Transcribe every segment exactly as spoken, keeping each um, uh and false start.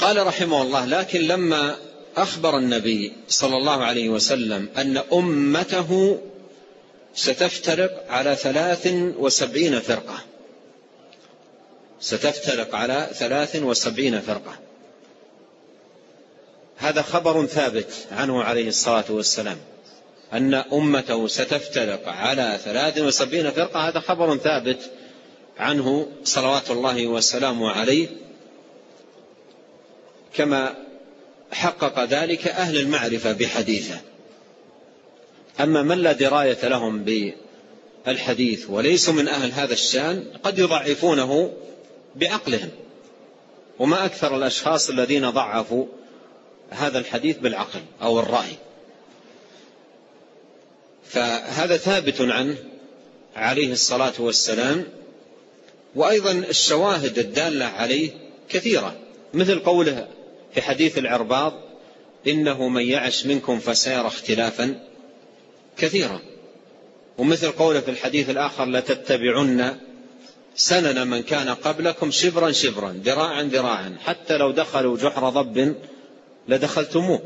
قال رحمه الله: لكن لما أخبر النبي صلى الله عليه وسلم أن أمته ستفترق على ثلاث وسبعين فرقة ستفترق على ثلاث وسبعين فرقة هذا خبر ثابت عنه عليه الصلاة والسلام، أن أمته ستفترق على ثلاث وسبعين فرقة، هذا خبر ثابت عنه صلوات الله وسلامه عليه، كما حقق ذلك أهل المعرفة بحديثه. أما من لا دراية لهم بالحديث وليسوا من أهل هذا الشان قد يضعفونه بعقلهم، وما أكثر الأشخاص الذين ضعفوا هذا الحديث بالعقل أو الرأي. فهذا ثابت عنه عليه الصلاة والسلام. وأيضا الشواهد الدالة عليه كثيرة، مثل قوله في حديث العرباض: إنه من يعش منكم فسيرى اختلافا كثيرا. ومثل قوله في الحديث الآخر: لتتبعن سنن من كان قبلكم شبرا شبرا ذراعا ذراعا حتى لو دخلوا جحر ضب لدخلتموه.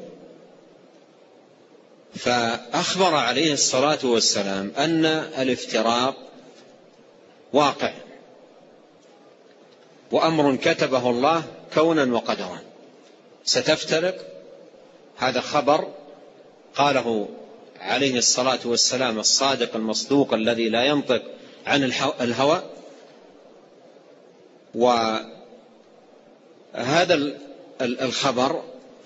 فأخبر عليه الصلاة والسلام أن الافتراق واقع وأمر كتبه الله كونا وقدرا، ستفترق. هذا خبر قاله عليه الصلاة والسلام الصادق المصدوق الذي لا ينطق عن الهوى. وهذا الخبر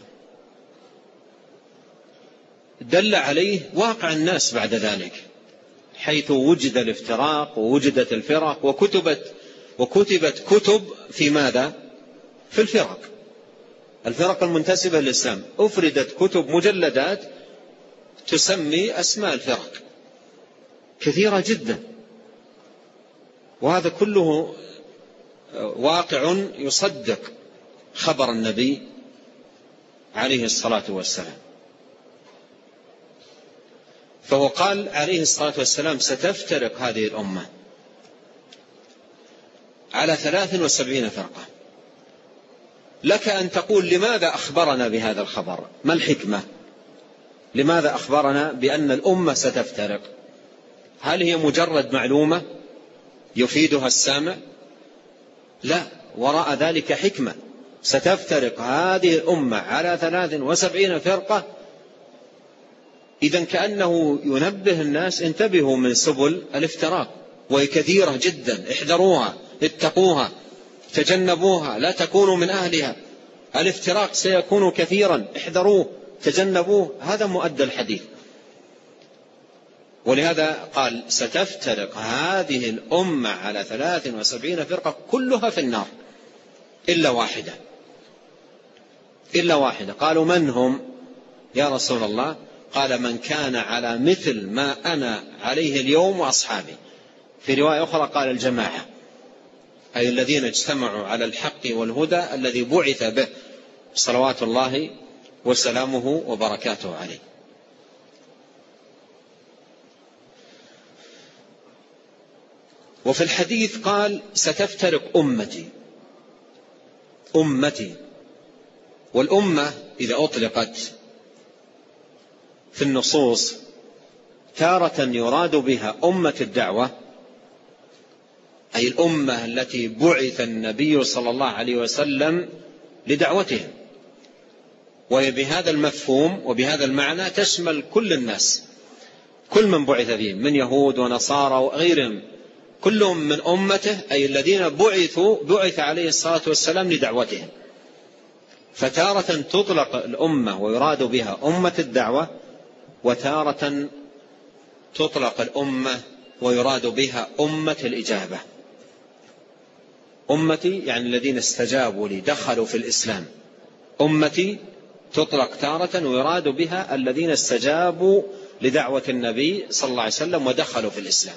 دل عليه واقع الناس بعد ذلك، حيث وجد الافتراق ووجدت الفرق وكتبت وكتبت كتب في ماذا؟ في الفرق الفرق المنتسبة للإسلام، أفردت كتب مجلدات تسمي أسماء الفرق كثيرة جدا. وهذا كله واقع يصدق خبر النبي عليه الصلاة والسلام. فهو قال عليه الصلاة والسلام: ستفترق هذه الأمة على ثلاث وسبعين فرقة. لك أن تقول: لماذا أخبرنا بهذا الخبر؟ ما الحكمة؟ لماذا أخبرنا بأن الأمة ستفترق؟ هل هي مجرد معلومة يفيدها السامع؟ لا، وراء ذلك حكمة. ستفترق هذه الأمة على ثلاث وسبعين فرقة، إذن كأنه ينبه الناس: انتبهوا من سبل الافتراق، وهي كثيرة جدا، احذروها، اتقوها، تجنبوها، لا تكونوا من أهلها. الافتراق سيكون كثيرا، احذروه، تجنبوه. هذا مؤدى الحديث. ولهذا قال: ستفترق هذه الأمة على ثلاث وسبعين فرقة كلها في النار إلا واحدة إلا واحدة. قالوا: من هم يا رسول الله؟ قال: من كان على مثل ما أنا عليه اليوم وأصحابي. في رواية أخرى قال: الجماعة، أي الذين اجتمعوا على الحق والهدى الذي بعث به صلوات الله وسلامه وبركاته عليه. وفي الحديث قال: ستفترق أمتي. أمتي، والأمة إذا أطلقت في النصوص تارة يراد بها أمة الدعوة، أي الأمة التي بعث النبي صلى الله عليه وسلم لدعوتهم، وهي بهذا المفهوم وبهذا المعنى تشمل كل الناس، كل من بعث فيهم من يهود ونصارى وغيرهم، كلهم من أمته، أي الذين بعثوا بعث عليه الصلاة والسلام لدعوتهم. فتارة تطلق الأمة ويراد بها أمة الدعوة، وتارة تطلق الأمة ويراد بها أمة الإجابة. أمتي يعني الذين استجابوا لي، دخلوا في الإسلام. أمتي تطلق تارة ويراد بها الذين استجابوا لدعوة النبي صلى الله عليه وسلم ودخلوا في الإسلام.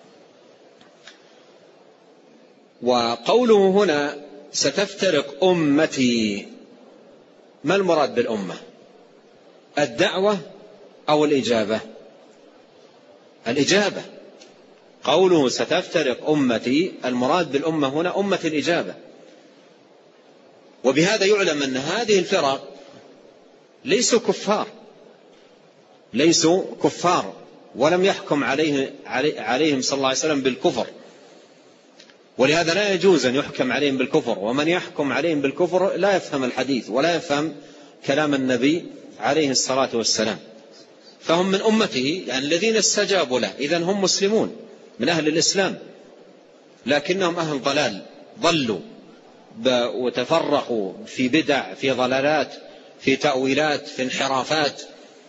وقوله هنا: ستفترق أمتي، ما المراد بالأمة؟ الدعوة أو الإجابة؟ الإجابة. قوله ستفترق أمتي، المراد بالأمة هنا أمة الإجابة. وبهذا يعلم أن هذه الفرق ليسوا كفار ليسوا كفار ولم يحكم عليه عليهم صلى الله عليه وسلم بالكفر، ولهذا لا يجوز أن يحكم عليهم بالكفر، ومن يحكم عليهم بالكفر لا يفهم الحديث ولا يفهم كلام النبي عليه الصلاة والسلام. فهم من أمته، يعني الذين استجابوا له، إذن هم مسلمون من أهل الإسلام، لكنهم أهل ضلال، ضلوا وتفرقوا في بدع، في ضلالات، في تأويلات، في انحرافات.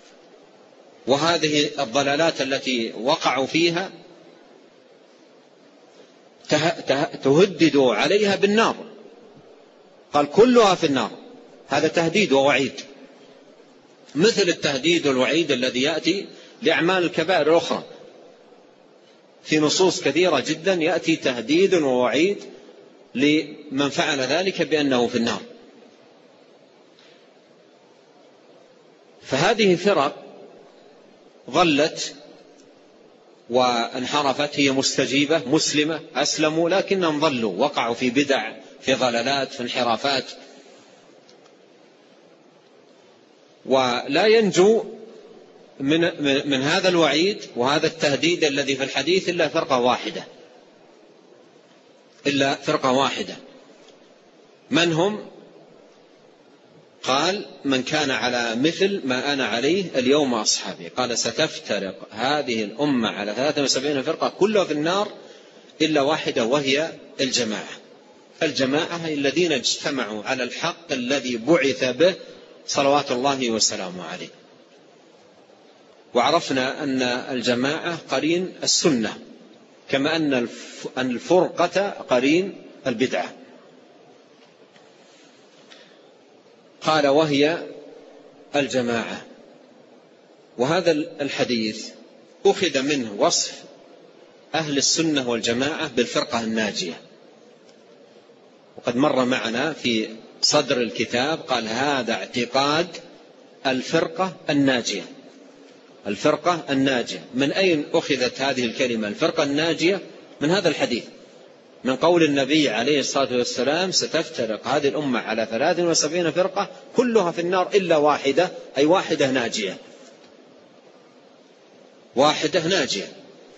وهذه الضلالات التي وقعوا فيها تهدد عليها بالنار، قال كلها في النار، هذا تهديد ووعيد، مثل التهديد والوعيد الذي يأتي لأعمال الكبائر الأخرى. في نصوص كثيرة جدا يأتي تهديد ووعيد لمن فعل ذلك بأنه في النار. فهذه فرق ظلت وانحرفت، هي مستجيبة مسلمة، أسلموا لكنهم ظلوا، وقعوا في بدع، في ضلالات، في انحرافات. ولا ينجو من, من هذا الوعيد وهذا التهديد الذي في الحديث إلا فرقة واحدة إلا فرقة واحدة من هم؟ قال من كان على مثل ما أنا عليه اليوم أصحابي. قال ستفترق هذه الأمة على ثلاثة وسبعين فرقة كلها في النار إلا واحدة، وهي الجماعة. الجماعة الذين اجتمعوا على الحق الذي بعث به صلوات الله وسلامه عليه. وعرفنا أن الجماعة قرين السنة، كما أن الفرقة قرين البدعة. قال وهي الجماعة. وهذا الحديث أخذ منه وصف أهل السنة والجماعة بالفرقة الناجية، وقد مر معنا في صدر الكتاب قال هذا اعتقاد الفرقة الناجية. الفرقة الناجية من أين أخذت هذه الكلمة الفرقة الناجية؟ من هذا الحديث، من قول النبي عليه الصلاة والسلام ستفترق هذه الأمة على ثلاث وسبعين فرقة كلها في النار إلا واحدة، أي واحدة ناجية، واحدة ناجية.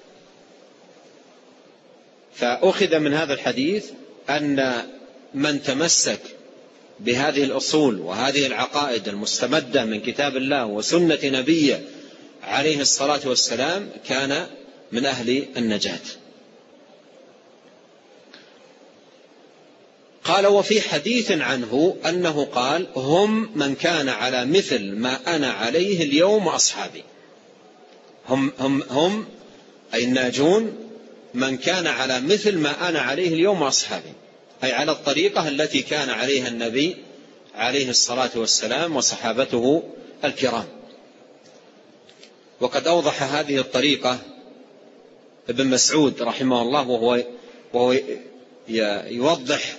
فأخذ من هذا الحديث أن من تمسك بهذه الأصول وهذه العقائد المستمدة من كتاب الله وسنة نبيه عليه الصلاة والسلام كان من أهل النجاة. قال وفي حديث عنه أنه قال هم من كان على مثل ما أنا عليه اليوم أصحابي. هم, هم, هم أي الناجون من كان على مثل ما أنا عليه اليوم أصحابي، أي على الطريقة التي كان عليها النبي عليه الصلاة والسلام وصحابته الكرام. وقد أوضح هذه الطريقة ابن مسعود رحمه الله وهو, وهو يوضح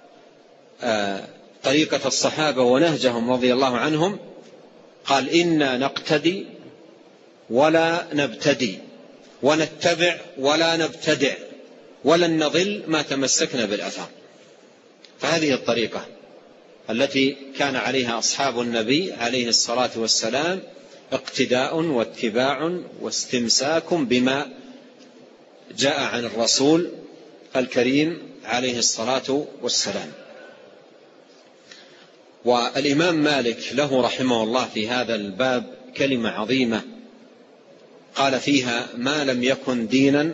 طريقة الصحابة ونهجهم رضي الله عنهم. قال إنا نقتدي ولا نبتدي، ونتبع ولا نبتدع، ولن نضل ما تمسكنا بالأثر. فهذه الطريقة التي كان عليها أصحاب النبي عليه الصلاة والسلام، اقتداء واتباع واستمساك بما جاء عن الرسول الكريم عليه الصلاة والسلام. والإمام مالك له رحمه الله في هذا الباب كلمة عظيمة قال فيها ما لم يكن دينا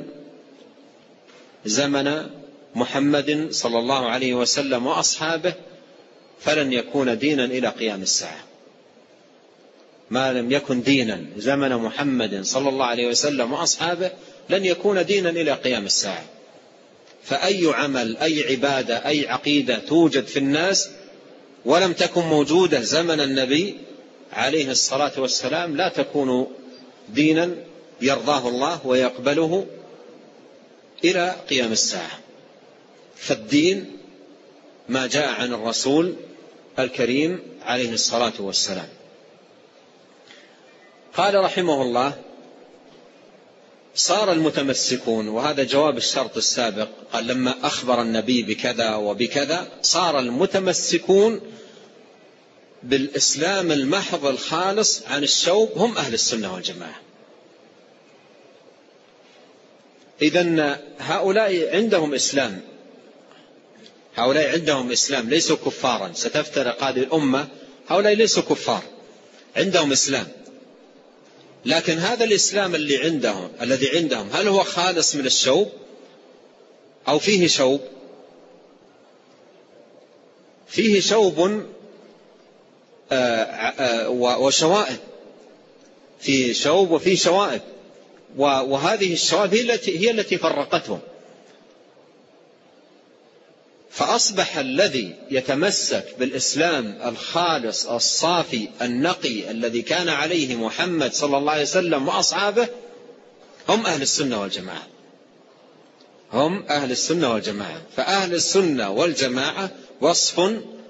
زمن محمد صلى الله عليه وسلم وأصحابه فلن يكون دينا إلى قيام الساعة. ما لم يكن دينا زمن محمد صلى الله عليه وسلم وأصحابه لن يكون دينا إلى قيام الساعة. فأي عمل، أي عبادة، أي عقيدة توجد في الناس ولم تكن موجودة زمن النبي عليه الصلاة والسلام لا تكون دينا يرضاه الله ويقبله إلى قيام الساعة. فالدين ما جاء عن الرسول الكريم عليه الصلاة والسلام. قال رحمه الله صار المتمسكون، وهذا جواب الشرط السابق، قال لما أخبر النبي بكذا وبكذا صار المتمسكون بالإسلام المحض الخالص عن الشوب هم أهل السنة والجماعة. إذن هؤلاء عندهم إسلام، هؤلاء عندهم إسلام، ليسوا كفارا. ستفترق هذه الأمة، هؤلاء ليسوا كفار، عندهم إسلام، لكن هذا الإسلام اللي عندهم الذي عندهم هل هو خالص من الشوب أو فيه شوب؟ فيه شوب وشوائب، فيه شوب وفيه شوائب، وهذه الشوائب هي التي هي التي فرقتهم. فأصبح الذي يتمسك بالإسلام الخالص الصافي النقي الذي كان عليه محمد صلى الله عليه وسلم وأصحابه هم أهل السنة والجماعة، هم أهل السنة والجماعة. فأهل السنة والجماعة وصف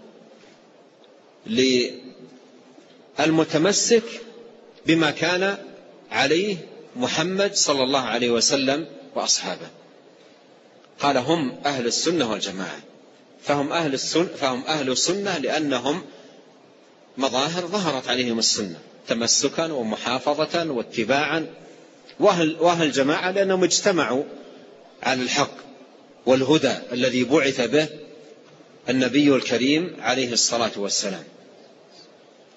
للمتمسك بما كان عليه محمد صلى الله عليه وسلم وأصحابه. قال هم أهل السنة والجماعة، فهم أهل السنة، فهم أهل السنة لأنهم مظاهر ظهرت عليهم السنة تمسكا ومحافظة واتباعا، وأهل, وأهل الجماعة لأنهم اجتمعوا على الحق والهدى الذي بعث به النبي الكريم عليه الصلاة والسلام.